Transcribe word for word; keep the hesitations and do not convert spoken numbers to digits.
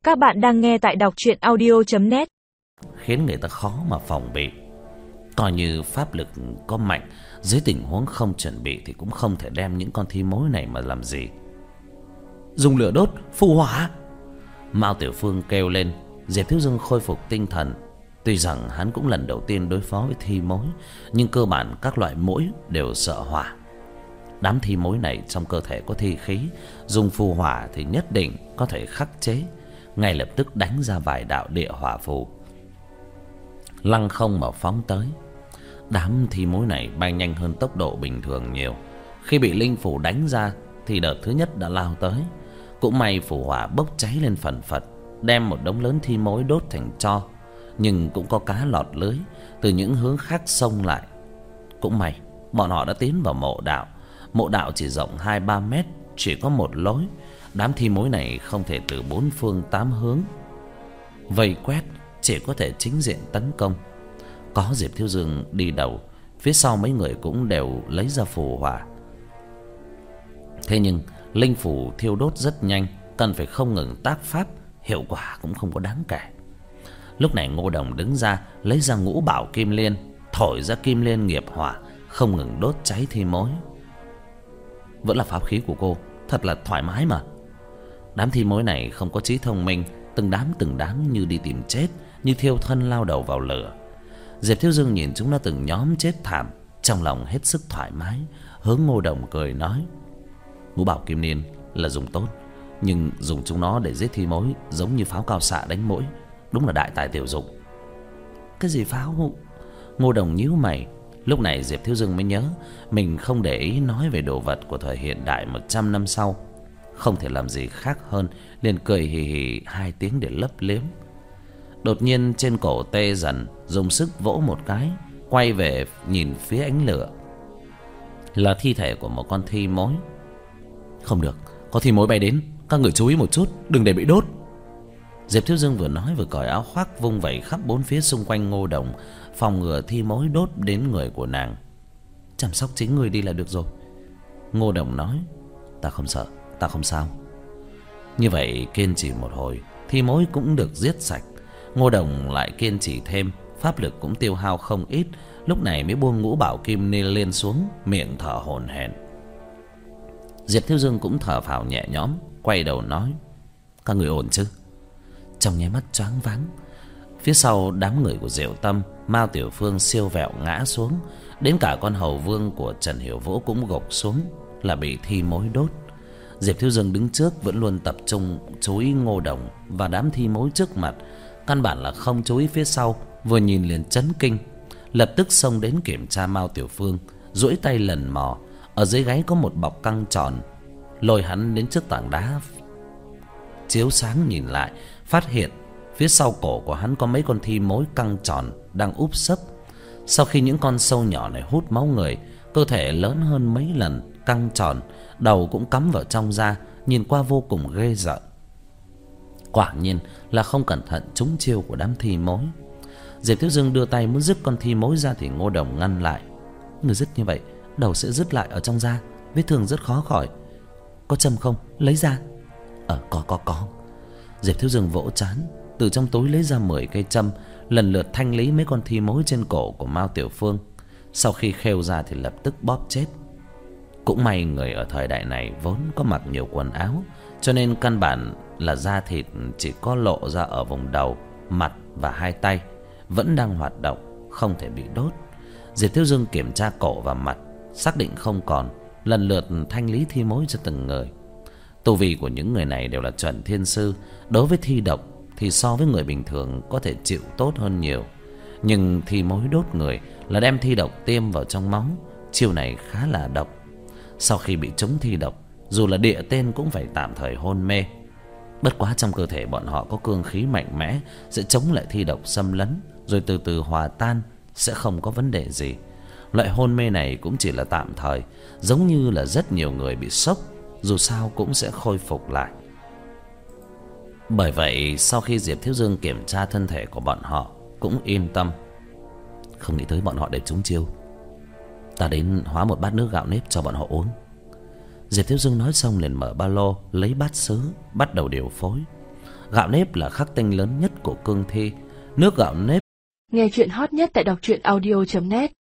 Các bạn đang nghe tại đọc truyện audio chấm net, khiến người ta khó mà phòng bị. Coi như pháp lực có mạnh, dưới tình huống không chuẩn bị thì cũng không thể đem những con thi mối này mà làm gì. Dùng lửa đốt, phù hỏa! Mao Tiểu Phương kêu lên. Diệp Thiếu Dương khôi phục tinh thần. Tuy rằng hắn cũng lần đầu tiên đối phó với thi mối, nhưng cơ bản các loại muỗi đều sợ hỏa. Đám thi mối này trong cơ thể có thi khí, dùng phù hỏa thì nhất định có thể khắc chế, ngay lập tức đánh ra vài đạo địa hỏa phù, lăng không mà phóng tới. Đám thi mối này bay nhanh hơn tốc độ bình thường nhiều. Khi bị linh phù đánh ra thì đợt thứ nhất đã lao tới. Cũng may phù hỏa bốc cháy lên phần phật, đem một đống lớn thi mối đốt thành tro. Nhưng cũng có cá lọt lưới từ những hướng khác xông lại. Cũng may bọn họ đã tiến vào mộ đạo. Mộ đạo chỉ rộng hai ba mét, chỉ có một lối. Đám thi mối này không thể từ bốn phương tám hướng vây quét, chỉ có thể chính diện tấn công. Có Diệp Thiếu Dương đi đầu, phía sau mấy người cũng đều lấy ra phù hỏa. Thế nhưng linh phù thiêu đốt rất nhanh, cần phải không ngừng tác pháp, hiệu quả cũng không có đáng kể. Lúc này Ngô Đồng đứng ra, lấy ra ngũ bảo kim liên, thổi ra kim liên nghiệp hỏa, không ngừng đốt cháy thi mối. Vẫn là pháp khí của cô, thật là thoải mái mà. Đám thi mối này không có trí thông minh, từng đám từng đám như đi tìm chết, như thiêu thân lao đầu vào lửa. Diệp Thiếu Dương nhìn chúng nó từng nhóm chết thảm, trong lòng hết sức thoải mái, hướng Ngô Đồng cười nói: ngũ bảo kim liên là dùng tốt, nhưng dùng chúng nó để giết thi mối giống như pháo cao xạ đánh muỗi, đúng là đại tài tiểu dụng. Cái gì pháo? Ngô Đồng nhíu mày. Lúc này Diệp Thiếu Dương mới nhớ mình không để ý nói về đồ vật của thời hiện đại một trăm năm sau, không thể làm gì khác hơn, liền cười hì hì hai tiếng để lấp liếm. Đột nhiên trên cổ tê dần, dùng sức vỗ một cái, quay về nhìn phía ánh lửa. Là thi thể của một con thi mối. Không được, có thi mối bay đến, các người chú ý một chút, đừng để bị đốt. Diệp Thiếu Dương vừa nói vừa cởi áo khoác vung vẩy khắp bốn phía xung quanh Ngô Đồng, phòng ngừa thi mối đốt đến người của nàng. Chăm sóc chính người đi là được rồi. Ngô Đồng nói: ta không sợ, ta không sao. Như vậy kiên trì một hồi, thi mối cũng được giết sạch. Ngô Đồng lại kiên trì thêm, pháp lực cũng tiêu hao không ít, lúc này mới buông ngũ bảo kim liên xuống, miệng thở hổn hển. Diệp Thiếu Dương cũng thở phào nhẹ nhõm, quay đầu nói: các người ổn chứ? Trong nháy mắt choáng váng, phía sau đám người của Diệu Tâm, Mao Tiểu Phương siêu vẹo ngã xuống, đến cả con hầu vương của Trần Hiểu Vũ cũng gục xuống, là bị thi mối đốt. Diệp Thiếu Dương đứng trước vẫn luôn tập trung chú ý Ngô Đồng và đám thi mối trước mặt, căn bản là không chú ý phía sau. Vừa nhìn liền chấn kinh, lập tức xông đến kiểm tra Mao Tiểu Phương, duỗi tay lần mò. Ở dưới gáy có một bọc căng tròn, lôi hắn đến trước tảng đá, chiếu sáng nhìn lại, phát hiện phía sau cổ của hắn có mấy con thi mối căng tròn đang úp sấp. Sau khi những con sâu nhỏ này hút máu người, cơ thể lớn hơn mấy lần, căng tròn, đầu cũng cắm vào trong da, nhìn qua vô cùng ghê rợn. Quả nhiên là không cẩn thận trúng chiêu của đám thi mối. Diệp Thiếu Dương đưa tay muốn dứt con thi mối ra thì Ngô Đồng ngăn lại: người dứt như vậy đầu sẽ dứt lại ở trong da, vết thương rất khó khỏi. Có châm không? Lấy ra. Ờ có có có. Diệp Thiếu Dương vỗ trán, từ trong túi lấy ra mười cây châm, lần lượt thanh lý mấy con thi mối trên cổ của Mao Tiểu Phương. Sau khi khêu ra thì lập tức bóp chết. Cũng may người ở thời đại này vốn có mặc nhiều quần áo, cho nên căn bản là da thịt chỉ có lộ ra ở vùng đầu, mặt và hai tay, vẫn đang hoạt động, không thể bị đốt. Diệp Thiếu Dương kiểm tra cổ và mặt, xác định không còn, lần lượt thanh lý thi mối cho từng người. Tu vi của những người này đều là chuẩn thiên sư, đối với thi độc thì so với người bình thường có thể chịu tốt hơn nhiều. Nhưng thi mối đốt người là đem thi độc tiêm vào trong máu, chiêu này khá là độc. Sau khi bị trúng thi độc, dù là địa tên cũng phải tạm thời hôn mê. Bất quá trong cơ thể bọn họ có cương khí mạnh mẽ, sẽ chống lại thi độc xâm lấn, rồi từ từ hòa tan, sẽ không có vấn đề gì. Loại hôn mê này cũng chỉ là tạm thời, giống như là rất nhiều người bị sốc, dù sao cũng sẽ khôi phục lại. Bởi vậy sau khi Diệp Thiếu Dương kiểm tra thân thể của bọn họ cũng yên tâm. Không nghĩ tới bọn họ để trúng chiêu. Ta đến hóa một bát nước gạo nếp cho bọn họ uống. Diệp Thiếu Dương nói xong liền mở ba lô, lấy bát sứ, bắt đầu điều phối. Gạo nếp là khắc tinh lớn nhất của cương thi. Nước gạo nếp. Nghe chuyện hot nhất tại đọc truyện audio chấm net.